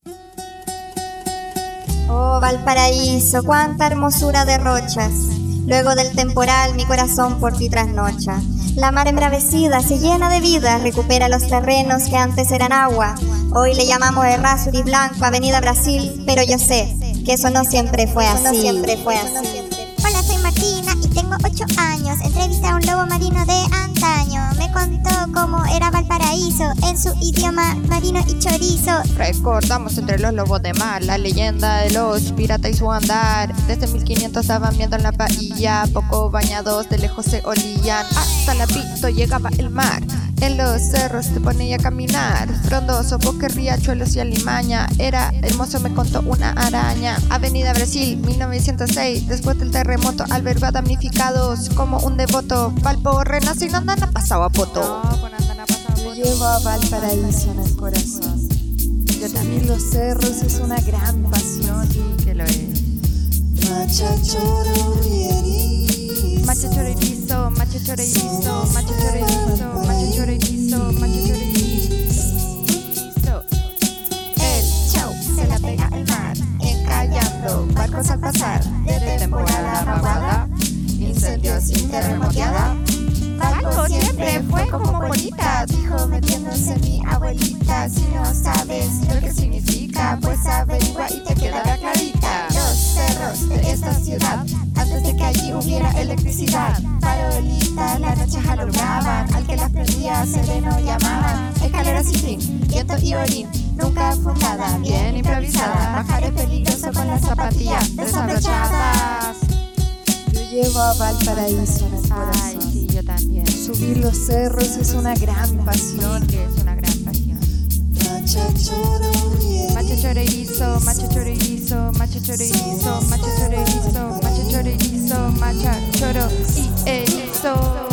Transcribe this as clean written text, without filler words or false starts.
Oh, Valparaíso, cuánta hermosura derrochas. Luego del temporal mi corazón por ti trasnocha. La mar embravecida se llena de vida, recupera los terrenos que antes eran agua. Hoy le llamamos Errázuriz Blanco, Avenida Brasil, pero yo sé que eso no siempre fue así. Hola, soy Martina y tengo 8 años. Entrevisté a un lobo marino de antaño. Me contó cómo era Valparaíso en su idioma marino y chorizo. Recordamos entre los lobos de mar la leyenda de los piratas y su andar. Desde 1500 estaban viendo en la bahía, poco bañados de lejos se olían. Hasta la Pito llegaba el mar. En los cerros te ponía a caminar, frondoso, bosque, riachuelos y alimaña. Era hermoso, me contó una araña. Avenida Brasil, 1906. Después del terremoto, albergó a damnificados. Como un devoto, Valpo renace y no andan a pasado a poto. Yo llevo a Valparaíso en el corazón. Yo Subir también. los cerros es una gran pasión. Que lo es. Macha choro y erizo. Macho chorizo, macho chorizo, macho chorizo, macho chorizo, macho chorizo. El show se la pega el mar, encallando barcos al pasar. Desde temporada vaguada, incendios y terremoteada. Valpo siempre fue como bonita, dijo metiéndose mi abuelita. Si no sabes lo que significa, pues averigua y te quedará clarita. Los cerros de esta ciudad, antes de que allí hubiera electricidad, farolitas las noches alumbraban, al que las prendía sereno llamaban. Escaleras sin fin, viento y orín, nunca fundada, bien improvisada. Bajar es peligroso con las zapatillas desabrochadas. Yo llevo a Valparaíso en el Ay, corazón. sí, yo también. Subir los cerros es una gran pasión. Que es una gran pasión. Macha choro y erizo. Macho chorizo, macho chorizo, macho chorizo, macho chorizo, macho chorizo, macha choro y erizo.